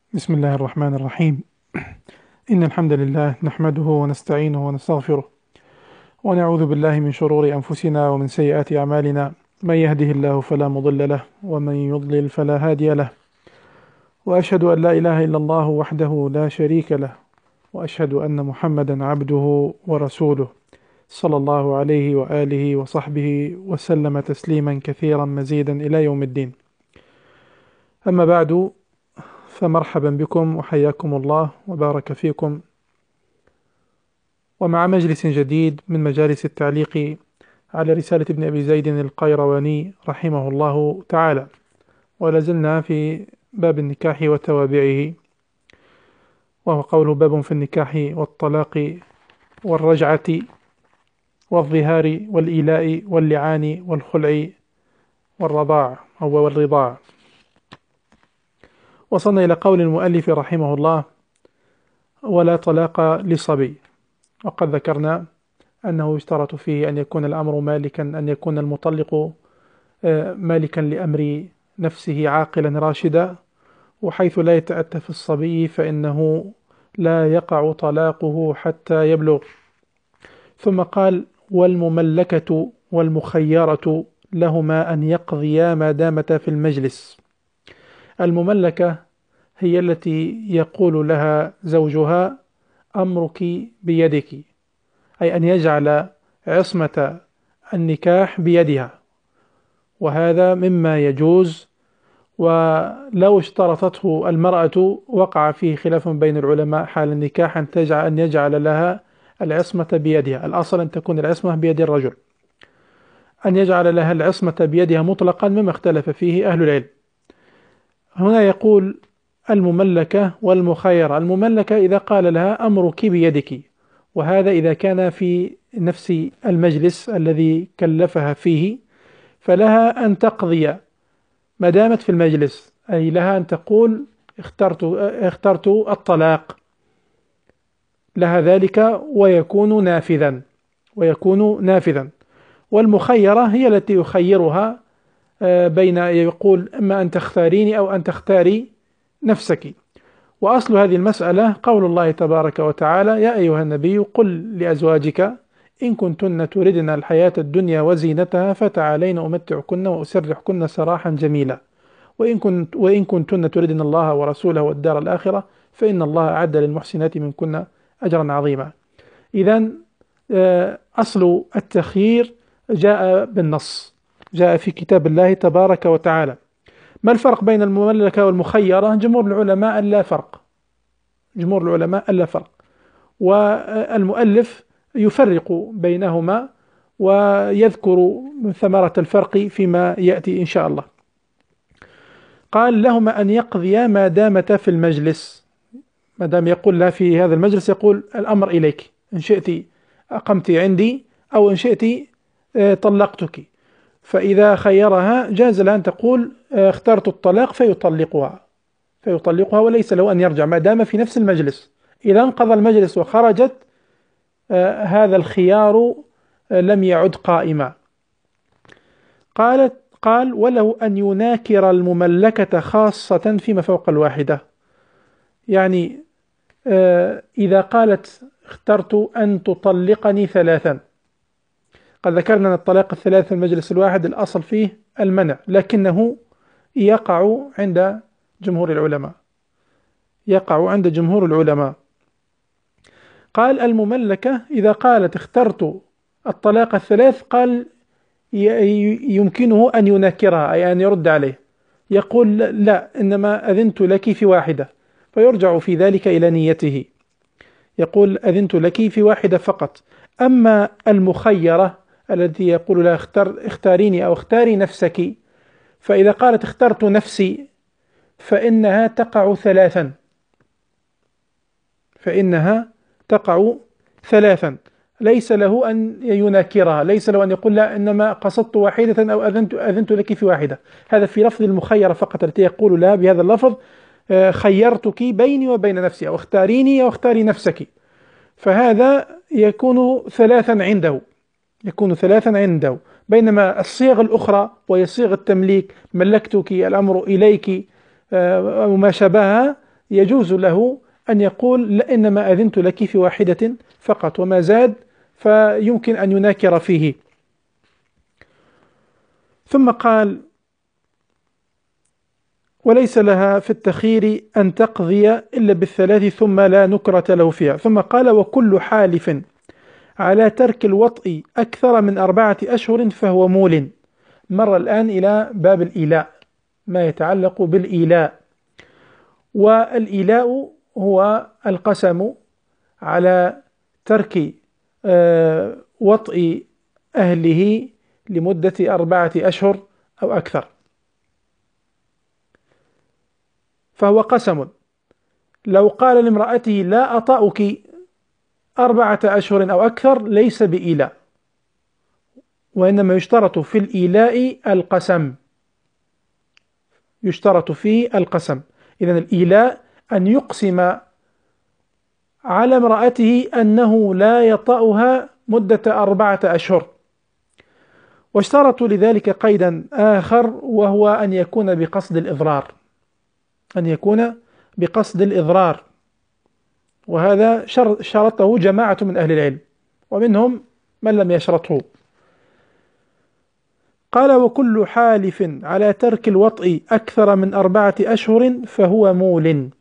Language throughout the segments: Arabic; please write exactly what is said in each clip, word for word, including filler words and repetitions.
بسم الله الرحمن الرحيم. إن الحمد لله نحمده ونستعينه ونستغفره ونعوذ بالله من شرور أنفسنا ومن سيئات أعمالنا. من يهده الله فلا مضل له ومن يضلل فلا هادي له، وأشهد أن لا إله إلا الله وحده لا شريك له، وأشهد أن محمدا عبده ورسوله صلى الله عليه وآله وصحبه وسلم تسليما كثيرا مزيدا إلى يوم الدين. أما بعد، فمرحبا بكم وحياكم الله وبارك فيكم، ومع مجلس جديد من مجالس التعليق على رسالة ابن أبي زيد القيرواني رحمه الله تعالى، ولازلنا في باب النكاح وتوابعه، وهو قوله باب في النكاح والطلاق والرجعة والظهار والإيلاء واللعان والخلع والرضاع أو والرضاع. وصلنا إلى قول المؤلف رحمه الله: ولا طلاق لصبي. وقد ذكرنا أنه يشترط فيه أن يكون الأمر مالكا، أن يكون المطلق مالكا لأمر نفسه عاقلا راشدا، وحيث لا يتأتى في الصبي فإنه لا يقع طلاقه حتى يبلغ. ثم قال: والمملكة والمخيرة لهما أن يقضيا ما دامتا في المجلس. المملكة هي التي يقول لها زوجها: أمرك بيدك، أي أن يجعل عصمة النكاح بيدها، وهذا مما يجوز. ولو اشترطته المرأة وقع فيه خلاف بين العلماء حال النكاح أن تجعل أن يجعل لها العصمة بيدها. الأصل أن تكون العصمة بيد الرجل، أن يجعل لها العصمة بيدها مطلقا، مما اختلف فيه أهل العلم. هنا يقول: المملكة والمخيرة. المملكة إذا قال لها أمرك بيدك، وهذا إذا كان في نفس المجلس الذي كلفها فيه، فلها أن تقضي ما دامت في المجلس، أي لها أن تقول: اخترت, اخترت الطلاق، لها ذلك ويكون نافذا ويكون نافذا. والمخيرة هي التي يخيرها بين، يقول: إما أن تختاريني أو أن تختاري نفسك. وأصل هذه المسألة قول الله تبارك وتعالى: يا أيها النبي قل لأزواجك إن كنتن تردن الحياة الدنيا وزينتها فتعالين أمتعكن وأسرحكن سراحا جميلا، وإن, كنت وإن كنتن تردن الله ورسوله والدار الآخرة فإن الله أعد للمحسنات منكن أجرا عظيما. إذن أصل التخيير جاء بالنص، جاء في كتاب الله تبارك وتعالى. ما الفرق بين المملكة والمخيرة؟ جمهور العلماء لا فرق، جمهور العلماء لا فرق، والمؤلف يفرق بينهما ويذكر ثمرة الفرق فيما يأتي إن شاء الله. قال: لهما أن يقضيا ما دامتا في المجلس. ما دام يقول لها في هذا المجلس، يقول: الأمر إليك، إن شئت أقمت عندي أو إن شئت طلقتك. فإذا خيرها جاز لها أن تقول: اخترت الطلاق، فيطلقها فيطلقها وليس له أن يرجع ما دام في نفس المجلس. إذا انقضى المجلس وخرجت، آه هذا الخيار آه لم يعد قائما. قالت قال: وله أن يناكر المملكة خاصة فيما فوق الواحدة. يعني آه إذا قالت: اخترت أن تطلقني ثلاثا، قد ذكرنا أن الطلاق الثلاث في المجلس الواحد الأصل فيه المنع، لكنه يقع عند جمهور العلماء يقع عند جمهور العلماء. قال: المملكة إذا قالت: اخترت الطلاق الثلاث، قال: يمكنه أن ينكرها، أي أن يرد عليه، يقول: لا، إنما أذنت لك في واحدة، فيرجع في ذلك إلى نيته، يقول: أذنت لك في واحدة فقط. أما المخيرة التي يقول لها: اختار اختاريني أو اختاري نفسك، فإذا قالت: اخترت نفسي، فإنها تقع ثلاثا فإنها تقع ثلاثا ليس له أن يناكرها، ليس له أن يقول: لا، إنما قصدت واحدة أو أذنت, أذنت لك في واحدة. هذا في لفظ المخيرة فقط، التي يقول لها بهذا اللفظ: خيرتك بيني وبين نفسي، أو اختاريني أو اختاري نفسك. فهذا يكون ثلاثا عنده يكون ثلاثا عنده بينما الصيغ الأخرى وهي صيغ التمليك: ملكتك، الأمر إليك، وما شابهها، يجوز له أن يقول لا إنما أذنت لك في واحدة فقط، وما زاد فيمكن أن يناكر فيه. ثم قال: وليس لها في التخيير أن تقضي إلا بالثلاث ثم لا نكرة له فيها. ثم قال: وكل حالف على ترك الوطء أكثر من أربعة أشهر فهو مول. مر الآن إلى باب الإيلاء، ما يتعلق بالإيلاء. والإيلاء هو القسم على ترك وطء أهله لمدة أربعة أشهر أو أكثر، فهو قسم. لو قال لامرأته لا أطأك أربعة أشهر أو أكثر ليس بإيلاء، وإنما يشترط في الإيلاء القسم، يشترط فيه القسم. إذن الإيلاء أن يقسم على امرأته أنه لا يطأها مدة أربعة أشهر. واشترطوا لذلك قيدا آخر، وهو أن يكون بقصد الإضرار، أن يكون بقصد الإضرار، وهذا شرطه جماعة من أهل العلم، ومنهم من لم يشرطه. قال: وكل حالف على ترك الوطء أكثر من أربعة أشهر فهو مول،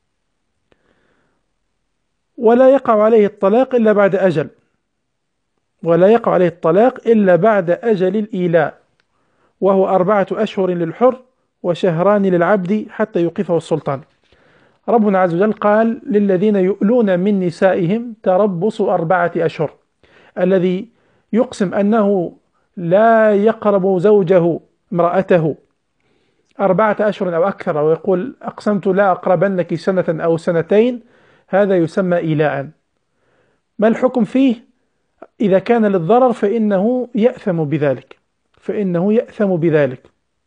ولا يقع عليه الطلاق إلا بعد أجل، ولا يقع عليه الطلاق إلا بعد أجل الإيلاء، وهو أربعة أشهر للحر وشهران للعبد حتى يوقفه السلطان. ربنا عز وجل قال: للذين يؤلون من نسائهم تربص أربعة أشهر. الذي يقسم أنه لا يقرب زوجه امرأته أربعة أشهر أو أكثر، ويقول أقسمت لا أقربنك سنة أو سنتين، هذا يسمى إيلاء. ما الحكم فيه؟ إذا كان للضرر فإنه يأثم بذلك، فإنه يأثم بذلك.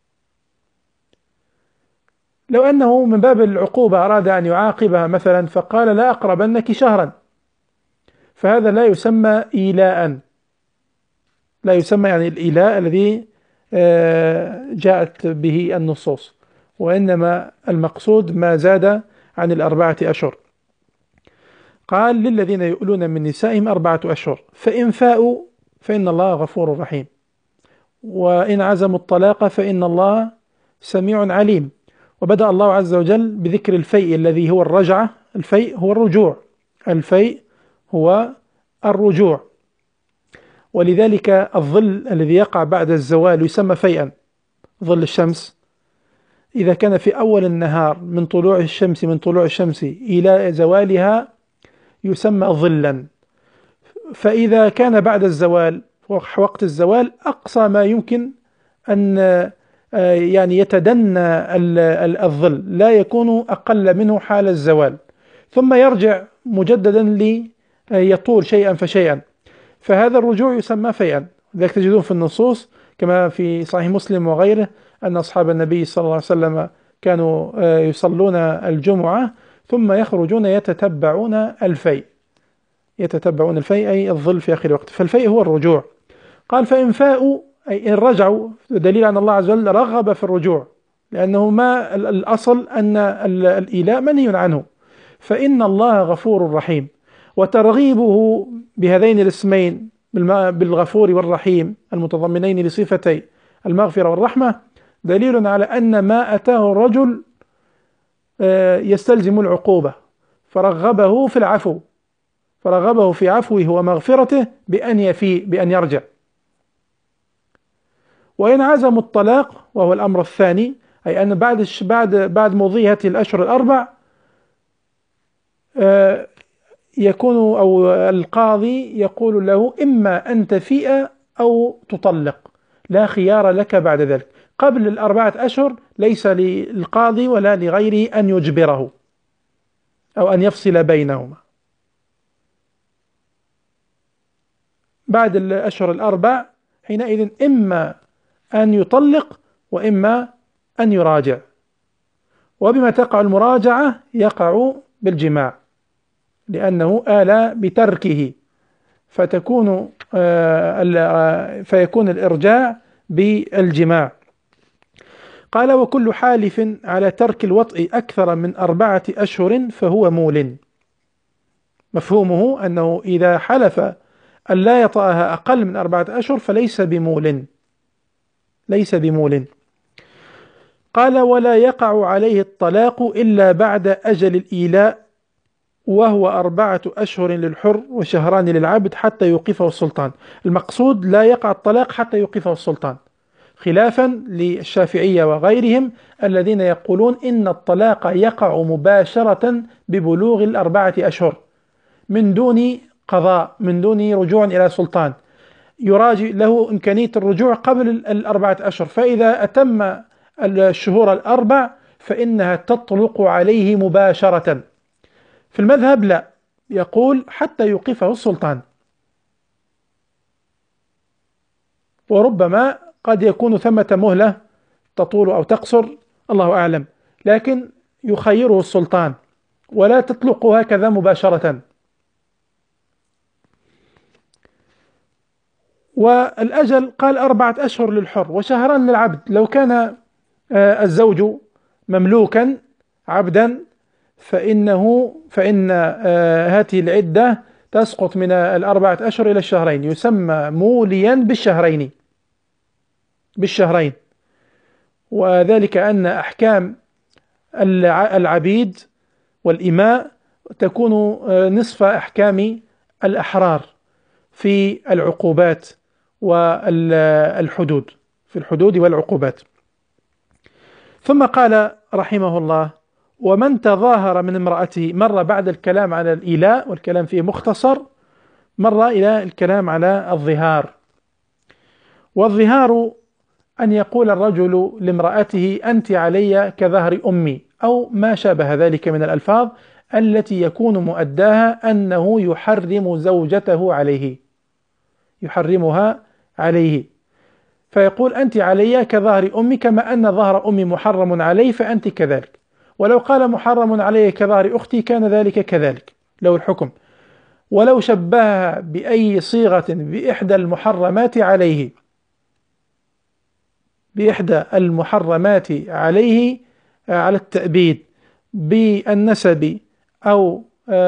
لو أنه من باب العقوبة أراد أن يعاقبها مثلا فقال لا أقربنك شهرا، فهذا لا يسمى إيلاء، لا يسمى يعني الإيلاء الذي جاءت به النصوص، وإنما المقصود ما زاد عن الأربعة أشهر. قال: للذين يؤلون من نسائهم أربعة أشهر، فإن فاءوا فإن الله غفور رحيم، وإن عزموا الطلاق فإن الله سميع عليم. وبدأ الله عز وجل بذكر الفيء الذي هو الرجعة. الفيء هو الرجوع، الفيء هو الرجوع، ولذلك الظل الذي يقع بعد الزوال يسمى فيئا. ظل الشمس إذا كان في أول النهار من طلوع الشمس من طلوع الشمس إلى زوالها يسمى ظلا، فإذا كان بعد الزوال وقت الزوال أقصى ما يمكن أن يعني يتدنى الظل، لا يكون أقل منه حال الزوال، ثم يرجع مجددا ليطول شيئا فشيئا، فهذا الرجوع يسمى فيئا. ذلك تجدون في النصوص كما في صحيح مسلم وغيره أن أصحاب النبي صلى الله عليه وسلم كانوا يصلون الجمعة ثم يخرجون يتتبعون الفيء، يتتبعون الفيء أي الظل في آخر وقت، فالفيء هو الرجوع. قال: فإن فاءوا أي إن رجعوا، دليل أن الله عز وجل رغب في الرجوع، لأنه ما الأصل أن الإيلاء منهي عنه، فإن الله غفور رحيم. وترغيبه بهذين الاسمين بالغفور والرحيم المتضمنين لصفتي المغفرة والرحمة دليل على أن ما أتاه الرجل يستلزم العقوبة، فرغبه في العفو، فرغبه في عفوه ومغفرته بأن يفي بأن يرجع. وإن عزموا الطلاق وهو الأمر الثاني، أي أن بعد بعد بعد مضي هذه الأشهر الأربع يكون أو القاضي يقول له إما أن تفيء أو تطلق، لا خيار لك بعد ذلك. قبل الأربعة أشهر ليس للقاضي ولا لغيره أن يجبره أو أن يفصل بينهما. بعد الأشهر الأربع حينئذ إما أن يطلق وإما أن يراجع، وبما تقع المراجعة يقع بالجماع لأنه آل بتركه، فتكون فيكون الإرجاع بالجماع. قال: وكل حالف على ترك الوطء أكثر من أربعة أشهر فهو مول. مفهومه أنه إذا حلف أن لا يطأها أقل من أربعة أشهر فليس بمول، ليس بمول. قال: ولا يقع عليه الطلاق إلا بعد أجل الإيلاء، وهو أربعة أشهر للحر وشهران للعبد حتى يوقفه السلطان. المقصود لا يقع الطلاق حتى يوقفه السلطان، خلافا للشافعية وغيرهم الذين يقولون إن الطلاق يقع مباشرة ببلوغ الأربعة أشهر من دون قضاء، من دون رجوع إلى سلطان، يراجع له إمكانية الرجوع قبل الأربعة أشهر، فإذا أتم الشهور الأربع فإنها تطلق عليه مباشرة. في المذهب لا، يقول حتى يوقفه السلطان، وربما قد يكون ثمة مهلة تطول أو تقصر، الله أعلم، لكن يخيره السلطان ولا تطلق هكذا مباشرة. والأجل قال أربعة أشهر للحر وشهران للعبد. لو كان الزوج مملوكا عبدا فإنه فإن هذه العدة تسقط من الأربعة أشهر إلى الشهرين، يسمى موليا بالشهرين بالشهرين وذلك أن أحكام العبيد والإماء تكون نصف أحكام الأحرار في العقوبات والحدود، في الحدود والعقوبات. ثم قال رحمه الله: ومن تظاهر من امرأته، مر بعد الكلام على الإيلاء والكلام فيه مختصر، مر إلى الكلام على الظهار. والظهار أن يقول الرجل لامرأته: أنت علي كظهر أمي، أو ما شابه ذلك من الألفاظ التي يكون مؤداها أنه يحرم زوجته عليه، يحرمها عليه، فيقول: أنت علي كظهر أمي، كما أن ظهر أمي محرم علي فأنت كذلك. ولو قال محرم علي كظهر أختي كان ذلك كذلك، لو الحكم. ولو شبهها بأي صيغة بإحدى المحرمات عليه، بإحدى المحرمات عليه على التأبيد، بالنسب أو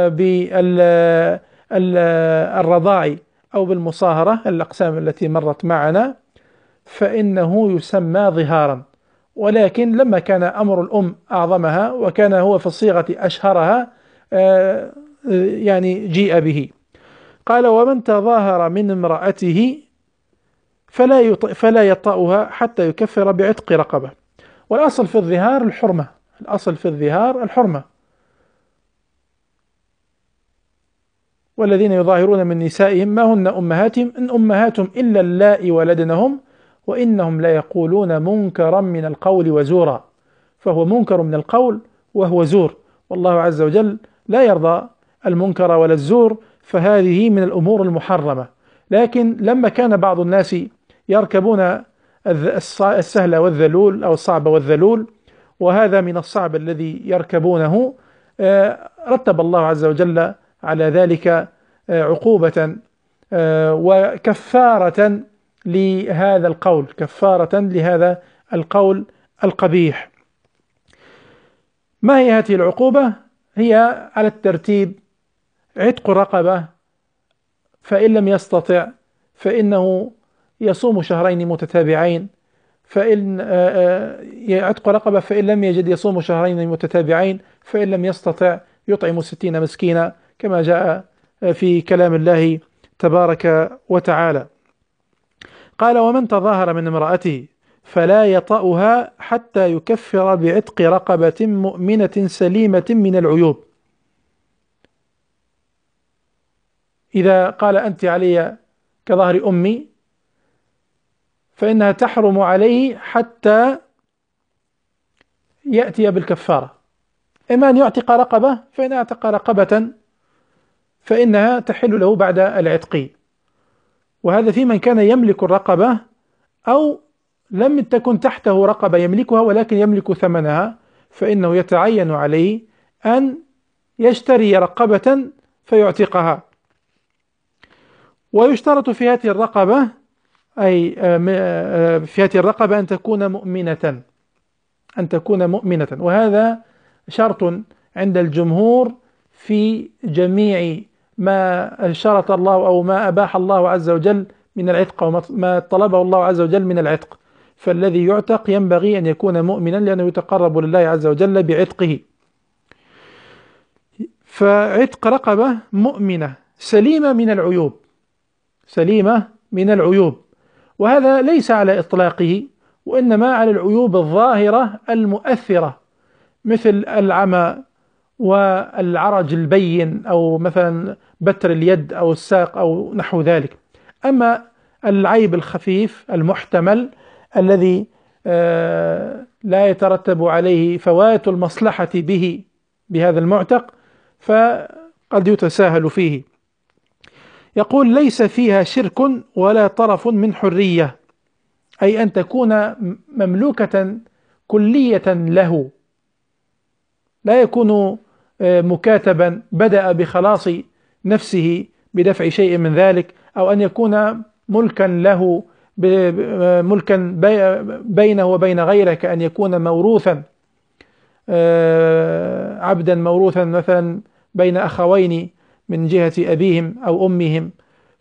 بالرضاع أو بالمصاهرة، الأقسام التي مرت معنا، فإنه يسمى ظهارا. ولكن لما كان أمر الأم أعظمها وكان هو في الصيغة أشهرها يعني جيء به. قال: ومن تظاهر من امرأته فلا فلا يطأها حتى يكفر بعتق رقبة. والأصل في الظهار الحرمة، الأصل في الظهار الحرمة. والذين يظاهرون من نسائهم ما هن أمهاتهم إن أمهاتهم إلا اللائي ولدنهم وإنهم لا يقولون منكرا من القول وزورا. فهو منكر من القول وهو زور، والله عز وجل لا يرضى المنكر ولا الزور، فهذه من الأمور المحرمة. لكن لما كان بعض الناس يركبون السهل والذلول أو الصعب والذلول، وهذا من الصعب الذي يركبونه، رتب الله عز وجل على ذلك عقوبة وكفارة لهذا القول، كفارة لهذا القول القبيح. ما هي هذه العقوبة؟ هي على الترتيب: عتق رقبة، فإن لم يستطع فإنه يصوم شهرين متتابعين، فإن عتق رقبة فإن لم يجد يصوم شهرين متتابعين، فإن لم يستطع يطعم ستين مسكينا، كما جاء في كلام الله تبارك وتعالى. قال: ومن تظاهر من امرأته فلا يطأها حتى يكفر بعتق رقبة مؤمنة سليمة من العيوب. إذا قال: أنت علي كظهر أمي، فإنها تحرم عليه حتى يأتي بالكفارة، إما أن يعتق رقبة، فإن أعتق رقبة فإنها تحل له بعد العتق. وهذا في من كان يملك الرقبة أو لم تكن تحته رقبة يملكها ولكن يملك ثمنها، فإنه يتعين عليه أن يشتري رقبة فيعتقها. ويشترط في هذه الرقبة أي في هذه الرقبة أن تكون مؤمنة، أن تكون مؤمنة، وهذا شرط عند الجمهور في جميع ما شرط الله أو ما أباح الله عز وجل من العتق وما طلبه الله عز وجل من العتق. فالذي يعتق ينبغي أن يكون مؤمنا لأنه يتقرب لله عز وجل بعتقه. فعتق رقبة مؤمنة سليمة من العيوب، سليمة من العيوب، وهذا ليس على إطلاقه، وإنما على العيوب الظاهرة المؤثرة مثل العمى والعرج البين أو مثلا بتر اليد أو الساق أو نحو ذلك. أما العيب الخفيف المحتمل الذي لا يترتب عليه فوات المصلحة به بهذا المعتق فقد يتساهل فيه. يقول ليس فيها شرك ولا طرف من حرية، أي أن تكون مملوكة كلية له، لا يكون مكاتبا بدأ بخلاص نفسه بدفع شيء من ذلك، أو أن يكون ملكا له ملكا بينه وبين غيره، كأن يكون موروثا عبدا موروثا مثلا بين أخوين من جهة أبيهم أو أمهم،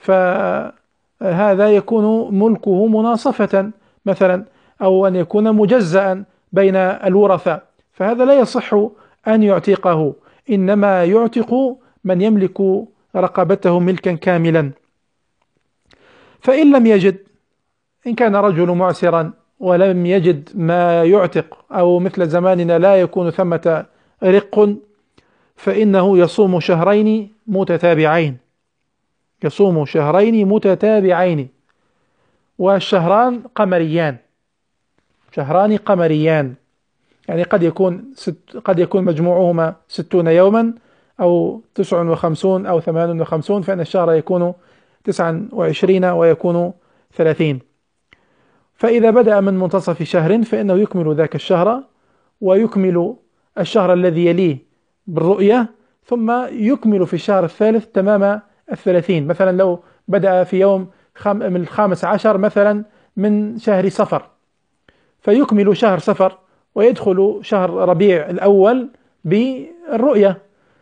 فهذا يكون ملكه مناصفة مثلا، أو أن يكون مجزأ بين الورثة، فهذا لا يصح أن يعتقه، إنما يعتق من يملك رقبته ملكا كاملا. فإن لم يجد، إن كان رجل معسرا ولم يجد ما يعتق، أو مثل زماننا لا يكون ثمة رق، فإنه يصوم شهرين متتابعين، يصوم شهرين متتابعين، والشهران قمريان، شهران قمريان، يعني قد يكون ست قد يكون مجموعهما ستون يوما أو تسع وخمسون أو ثمان وخمسون، فإن الشهر يكون تسعا وعشرين ويكون ثلاثين. فإذا بدأ من منتصف شهر فإنه يكمل ذاك الشهر، ويكمل الشهر الذي يليه بالرؤية، ثم يكمل في الشهر الثالث تمام الثلاثين. مثلا لو بدأ في يوم من الخامس عشر مثلا من شهر صفر، فيكمل شهر صفر ويدخل شهر ربيع الأول بالرؤية،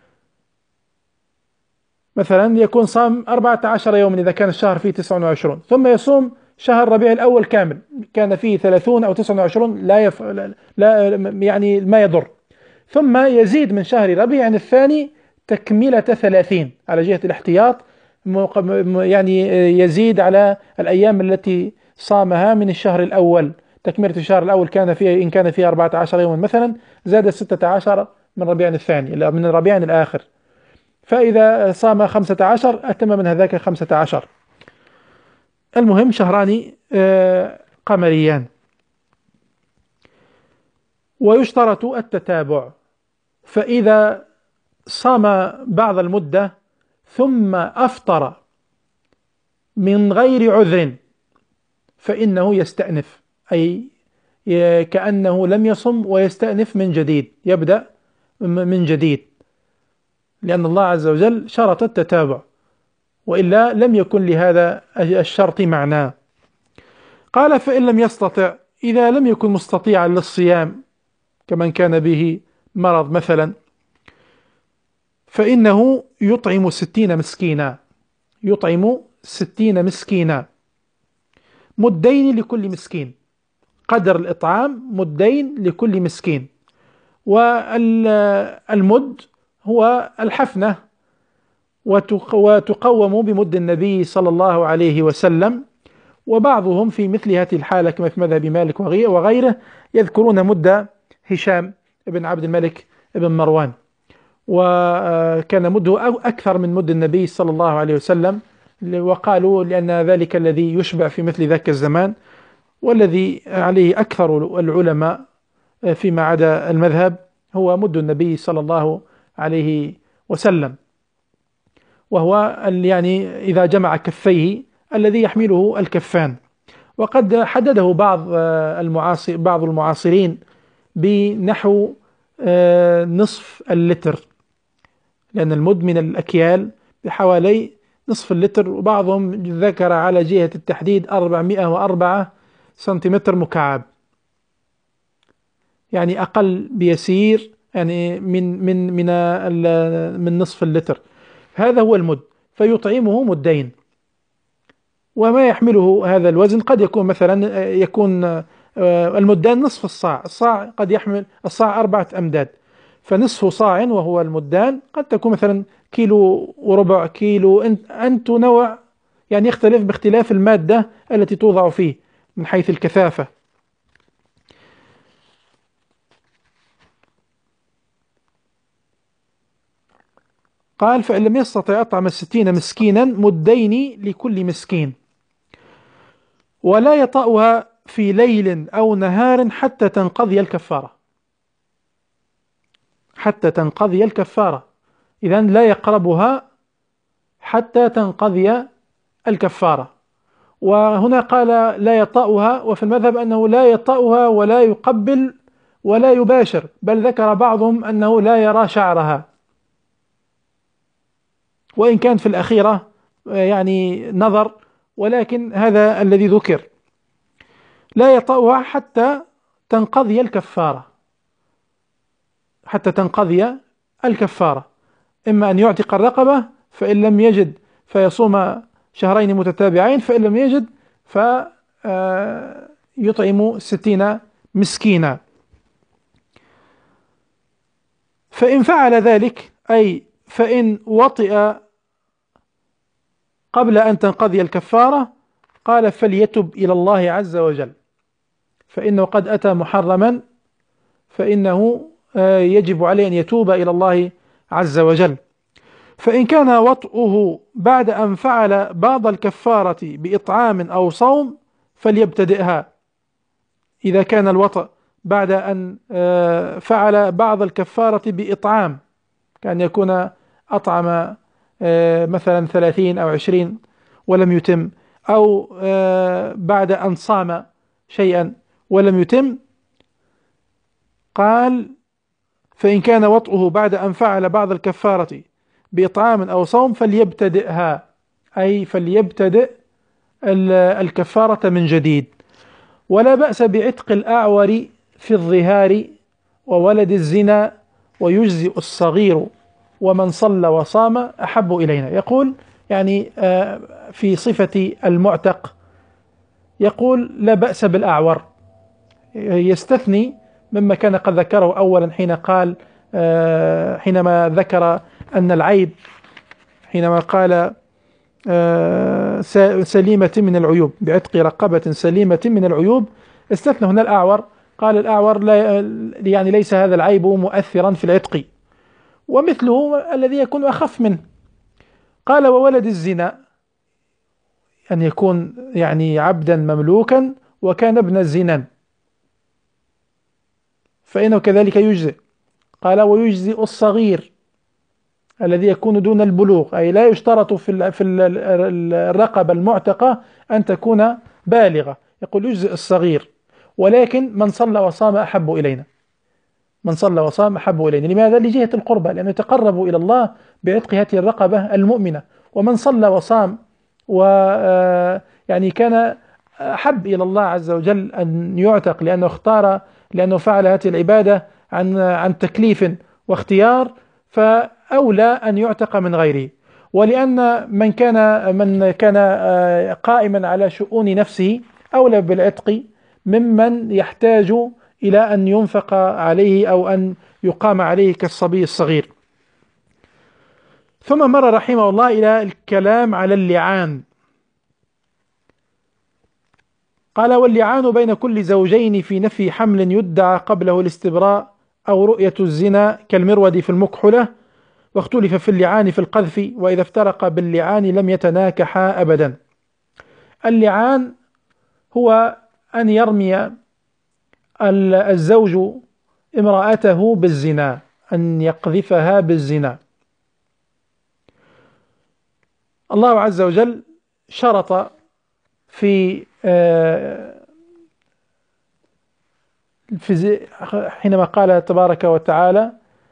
مثلا يكون صام أربعة عشر يوما إذا كان الشهر فيه تسعة وعشرين، ثم يصوم شهر ربيع الأول كامل، كان فيه ثلاثون أو تسعة وعشرين لا, يف... لا يعني ما يضر، ثم يزيد من شهر ربيع الثاني تكملة ثلاثين على جهة الاحتياط، يعني يزيد على الأيام التي صامها من الشهر الأول. تكملة الشهر الأول كان فيه إن كان فيه أربعة عشر يوما مثلا، زاد ستة عشر من ربيع الثاني من ربيع الآخر، فإذا صام خمسة عشر أتم من هذاك خمسة عشر. المهم شهران قمريان. ويشترط التتابع، فإذا صام بعض المدة ثم أفطر من غير عذر فإنه يستأنف، أي كأنه لم يصم ويستأنف من جديد، يبدأ من جديد، لأن الله عز وجل شرط التتابع، وإلا لم يكن لهذا الشرط معناه. قال فإن لم يستطع، إذا لم يكن مستطيعا للصيام كمن كان به مرض مثلا، فإنه يطعم ستين مسكينا، يطعم ستين مسكينا، مدين لكل مسكين، قدر الإطعام مدين لكل مسكين. والمد هو الحفنة، وتقوم بمد النبي صلى الله عليه وسلم. وبعضهم في مثل هذه الحالة كما في مذهب مالك وغيره يذكرون مد هشام بن عبد الملك بن مروان، وكان مده أكثر من مد النبي صلى الله عليه وسلم، وقالوا لأن ذلك الذي يشبع في مثل ذاك الزمان، والذي عليه أكثر العلماء فيما عدا المذهب هو مد النبي صلى الله عليه وسلم، وهو يعني إذا جمع كفيه الذي يحمله الكفان. وقد حدده بعض المعاصر بعض المعاصرين بنحو نصف اللتر، لأن المد من الأكيال بحوالي نصف اللتر، وبعضهم ذكر على جهة التحديد أربعمائة وأربعة سنتيمتر مكعب. يعني أقل بيسير، يعني من من من ال- من نصف اللتر. هذا هو المد، فيطعمه مدين. وما يحمله هذا الوزن قد يكون مثلا يكون آه، المدان نصف الصاع. الصاع قد يحمل الصاع أربعة أمداد، فنصف صاع وهو المدان قد تكون مثلا كيلو وربع، كيلو. أنت أنت نوع، يعني يختلف باختلاف المادة التي توضع فيه من حيث الكثافة. قال: فإن لم يستطع أطعم الستين مسكينا مدين لكل مسكين، ولا يطأها في ليل أو نهار حتى تنقضي الكفارة. حتى تنقضي الكفارة، إذن لا يقربها حتى تنقضي الكفارة. وهنا قال لا يطأها، وفي المذهب أنه لا يطأها ولا يقبل ولا يباشر، بل ذكر بعضهم أنه لا يرى شعرها، وإن كان في الأخيرة يعني نظر، ولكن هذا الذي ذكر. لا يطأها حتى تنقضي الكفارة، حتى تنقضي الكفارة، إما أن يعتق الرقبة، فإن لم يجد فيصوم شهرين متتابعين، فإن لم يجد فيطعم ستين مسكينا. فإن فعل ذلك، أي فإن وطئ قبل أن تنقضي الكفارة، قال: فليتب إلى الله عز وجل، فإنه قد أتى محرما، فإنه يجب عليه أن يتوب إلى الله عز وجل. فإن كان وطئه بعد أن فعل بعض الكفارة بإطعام أو صوم فليبتدئها. إذا كان الوطئ بعد أن فعل بعض الكفارة بإطعام، كان يكون أطعم مثلا ثلاثين أو عشرين ولم يتم، أو بعد أن صام شيئا ولم يتم، قال: فإن كان وطئه بعد أن فعل بعض الكفارة بإطعام أو صوم فليبتدئها، أي فليبتدئ الكفارة من جديد. ولا بأس بعتق الأعور في الظهار وولد الزنا، ويجزئ الصغير ومن صلى وصام أحب إلينا. يقول يعني في صفة المعتق، يقول: لا بأس بالأعور، يستثني مما كان قد ذكره أولا حين قال حينما ذكر أن العيب، حينما قال سليمة من العيوب، بعتق رقبة سليمة من العيوب، استثنى هنا الأعور. قال: الأعور لا يعني ليس هذا العيب مؤثرا في العتق، ومثله الذي يكون أخف منه. قال: وولد الزنا، أن يكون يعني عبدا مملوكا وكان ابن الزنا، فإنه كذلك يجزئ. قال: ويجزئ الصغير الذي يكون دون البلوغ، أي لا يشترط في في الرقبة المعتقة أن تكون بالغة. يقول: يجزئ الصغير، ولكن من صلى وصام أحب إلينا. من صلى وصام أحب إلينا. لماذا؟ لجهة القربة، لأنه يتقرب إلى الله بعتق هذه الرقبة المؤمنة. ومن صلى وصام و يعني كان أحب إلى الله عز وجل أن يعتق، لأنه اختار، لأنه فعل هذه العبادة عن عن تكليف واختيار، فأولى أن يعتق من غيره. ولأن من كان من كان قائما على شؤون نفسه أولى بالعتق ممن يحتاج إلى أن ينفق عليه أو أن يقام عليه كالصبي الصغير. ثم مر رحمه الله إلى الكلام على اللعان. قال: واللعان بين كل زوجين في نفي حمل يدعى قبله الاستبراء أو رؤية الزنا كالمرود في المكحلة، واختلف في اللعان في القذف، وإذا افترق باللعان لم يتناكحا أبدا. اللعان هو أن يرمي الزوج امرأته بالزنا، أن يقذفها بالزنا. الله عز وجل شرط في في حينما قال تبارك وتعالى: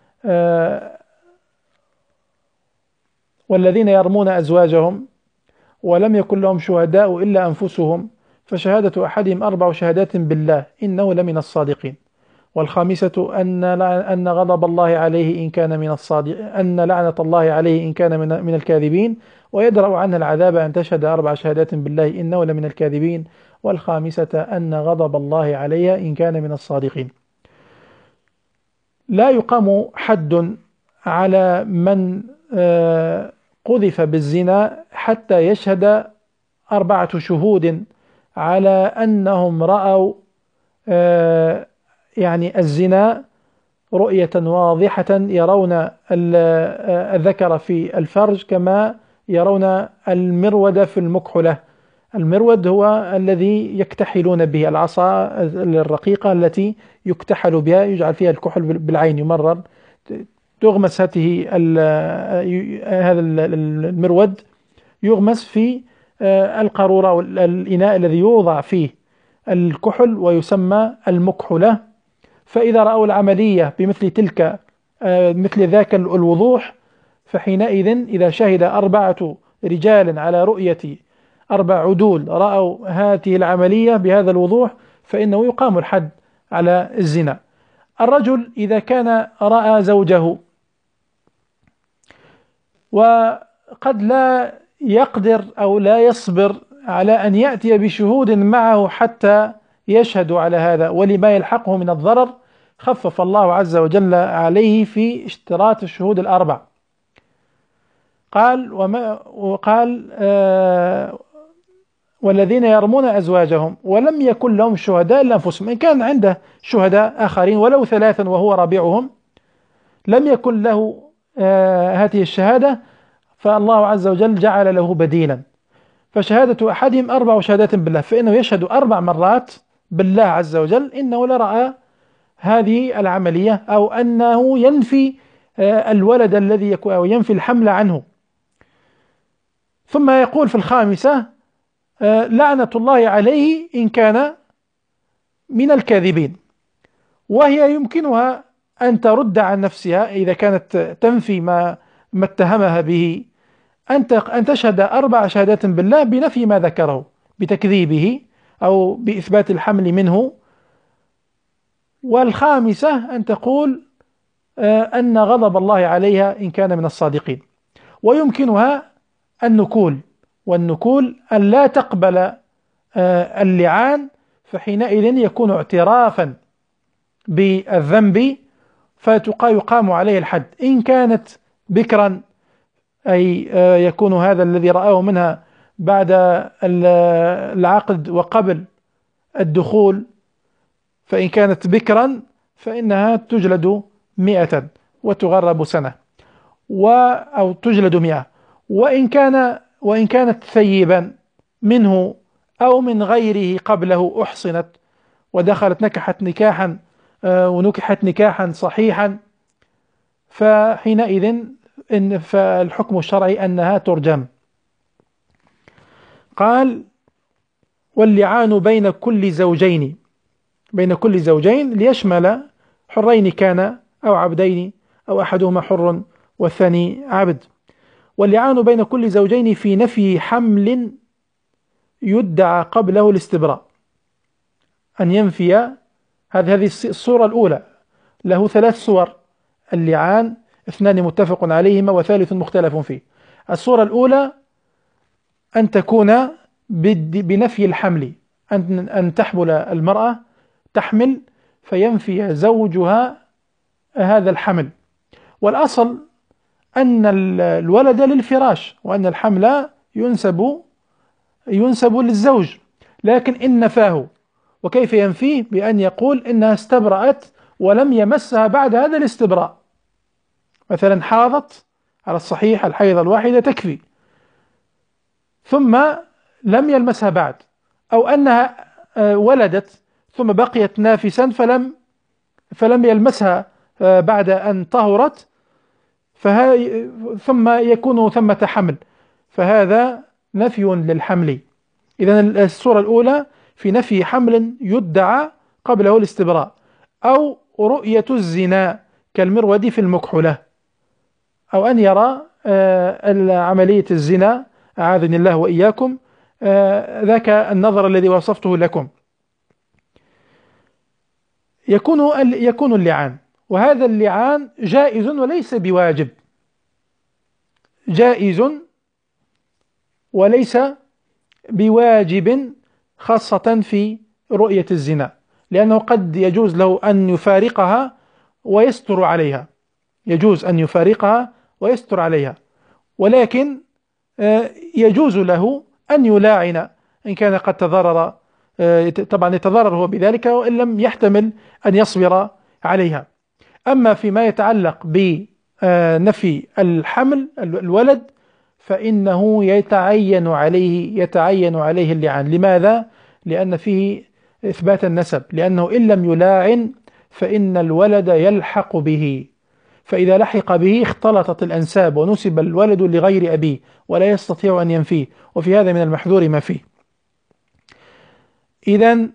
والذين يرمون أزواجهم ولم يكن لهم شهداء إلا أنفسهم فشهادة أحدهم أربع شهادات بالله إنه لمن الصادقين. والخامسة أن أن غضب الله عليه إن كان من الصادق أن لعنة الله عليه إن كان من من الكاذبين، ويدرأ عنها العذاب أن تشهد أربع شهادات بالله إنه لمن الكاذبين، والخامسة أن غضب الله عليها إن كان من الصادقين. لا يقام حد على من قذف بالزنا حتى يشهد أربعة شهود على أنهم رأوا يعني الزنا رؤية واضحة، يرون الذكر في الفرج كما يرون المرود في المكحلة. المرود هو الذي يكتحلون به، العصا الرقيقة التي يكتحل بها، يجعل فيها الكحل بالعين يمرر، تغمس هذه هذا المرود يغمس في القارورة والإناء الذي يوضع فيه الكحل ويسمى المكحلة. فإذا رأوا العملية بمثل تلك مثل ذاك الوضوح، فحينئذ إذا شهد أربعة رجال على رؤية أربع عدول رأوا هذه العملية بهذا الوضوح، فإنه يقام الحد على الزنا. الرجل إذا كان رأى زوجه وقد لا يقدر أو لا يصبر على أن يأتي بشهود معه حتى يشهدوا على هذا، ولما يلحقه من الضرر، خفف الله عز وجل عليه في اشتراط الشهود الأربع. قال وما وقال آه والذين يرمون أزواجهم ولم يكن لهم شهداء إلا أنفسهم، إن كان عنده شهداء آخرين ولو ثلاثا وهو رابعهم لم يكن له آه هذه الشهادة، فالله عز وجل جعل له بديلا، فشهادة أحدهم أربع شهادات بالله، فإنه يشهد أربع مرات بالله عز وجل إنه لرأى هذه العملية، أو أنه ينفي آه الولد الذي يكون أو ينفي الحمل عنه. ثم يقول في الخامسة آه لعنة الله عليه إن كان من الكاذبين، وهي يمكنها أن ترد عن نفسها إذا كانت تنفي ما ما اتهمها به، أن تشهد أربع شهادات بالله بنفي ما ذكره، بتكذيبه أو بإثبات الحمل منه. والخامسة أن تقول آه أن غضب الله عليها إن كان من الصادقين. ويمكنها النكول، والنكول أن لا تقبل آه اللعان، فحينئذ يكون اعترافا بالذنب فيقام عليه الحد. إن كانت بكرا أي آه يكون هذا الذي رآه منها بعد العقد وقبل الدخول، فإن كانت بكرا فإنها تجلد مئة وتغرب سنة و أو تجلد مئة. وإن كان وإن كانت ثيبا منه أو من غيره قبله أحصنت ودخلت نكحت نكاحا آه ونكحت نكاحا صحيحا، فحينئذ إن فالحكم الشرعي أنها ترجم. قال واللعان بين كل زوجين بين كل زوجين ليشمل حرين كان أو عبدين أو أحدهما حر والثاني عبد. واللعان بين كل زوجين في نفي حمل يدعى قبله الاستبراء، أن ينفي هذه هذه الصورة الأولى، له ثلاث صور اللعان، اثنان متفق عليهما وثالث مختلف فيه. الصورة الأولى أن تكون بنفي الحمل، أن أن تحمل المرأة تحمل فينفي زوجها هذا الحمل، والأصل أن الولد للفراش وأن الحمل ينسب ينسب للزوج، لكن إن نفاه. وكيف ينفيه؟ بأن يقول إنها استبرأت ولم يمسها بعد هذا الاستبراء، مثلا حاضت على الصحيح الحيضة الواحدة تكفي ثم لم يلمسها بعد، أو أنها ولدت ثم بقيت نافسا فلم فلم يلمسها بعد أن طهرت ثم يكون ثمة حمل، فهذا نفي للحمل. إذن الصورة الأولى في نفي حمل يدعى قبله الاستبراء، أو رؤية الزنا كالمرود في المكحلة، أو أن يرى عملية الزنا أعاذني الله وإياكم ذاك النظر الذي وصفته لكم. يكون يكون اللعان، وهذا اللعان جائز وليس بواجب، جائز وليس بواجب، خاصة في رؤية الزنا، لأنه قد يجوز له أن يفارقها ويستر عليها، يجوز أن يفارقها ويستر عليها، ولكن يجوز له أن يلاعن إن كان قد تضرر، طبعا يتضرر هو بذلك وإن لم يحتمل أن يصبر عليها. أما فيما يتعلق بنفي الحمل الولد فإنه يتعين عليه يتعين عليه اللعان. لماذا؟ لأن فيه إثبات النسب، لأنه إن لم يلاعن فإن الولد يلحق به، فإذا لحق به اختلطت الأنساب ونسب الولد لغير أبيه ولا يستطيع أن ينفيه، وفي هذا من المحذور ما فيه. إذن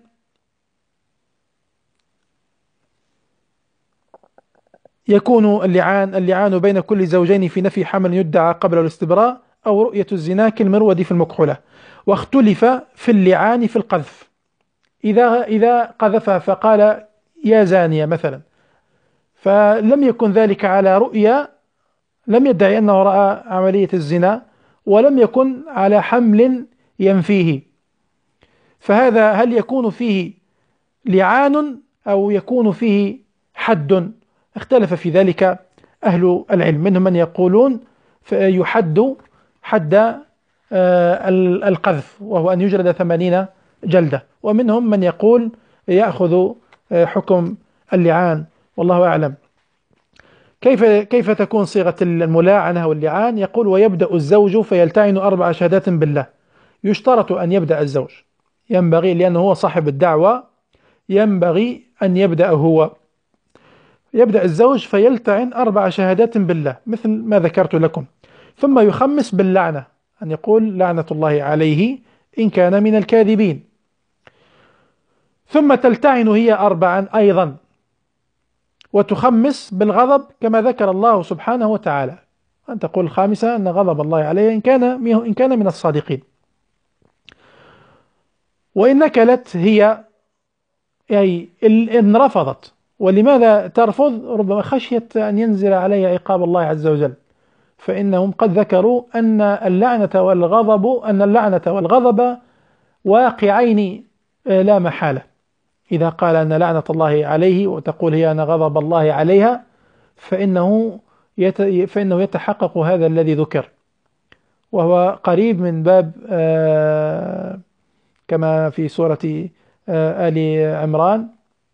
يكون اللعان اللعان بين كل زوجين في نفي حمل يدعى قبل الاستبراء أو رؤية الزنا كالمرود في المكحلة. واختلف في اللعان في القذف، إذا إذا قذفها فقال يا زانية مثلا، فلم يكن ذلك على رؤيا، لم يدعي أنه رأى عملية الزنا ولم يكن على حمل ينفيه، فهذا هل يكون فيه لعان أو يكون فيه حد؟ اختلف في ذلك أهل العلم، منهم من يقولون يحد حد القذف وهو أن يجلد ثمانين جلدة، ومنهم من يقول يأخذ حكم اللعان، والله أعلم. كيف كيف تكون صيغة الملاعنة واللعان؟ يقول ويبدأ الزوج فيلتعن أربع شهادات بالله. يشترط أن يبدأ الزوج، ينبغي لأنه هو صاحب الدعوة، ينبغي أن يبدأ هو، يبدأ الزوج فيلتعن أربع شهادات بالله مثل ما ذكرت لكم، ثم يخمس باللعنة، أن يقول لعنة الله عليه إن كان من الكاذبين، ثم تلتعن هي أربعا أيضا، وتخمس بالغضب كما ذكر الله سبحانه وتعالى، أن تقول الخامسة أن غضب الله عليه إن كان إن كان من الصادقين. وإن نكلت هي أي إن رفضت، ولماذا ترفض؟ ربما خشية أن ينزل عليها عقاب الله عز وجل، فإنهم قد ذكروا أن اللعنة والغضب أن اللعنة والغضب واقعين لا محالة، إذا قال أن لعنة الله عليه وتقول هي أنا غضب الله عليها فإنه فإنه يتحقق هذا الذي ذكر، وهو قريب من باب آه كما في سورة آه آل عمران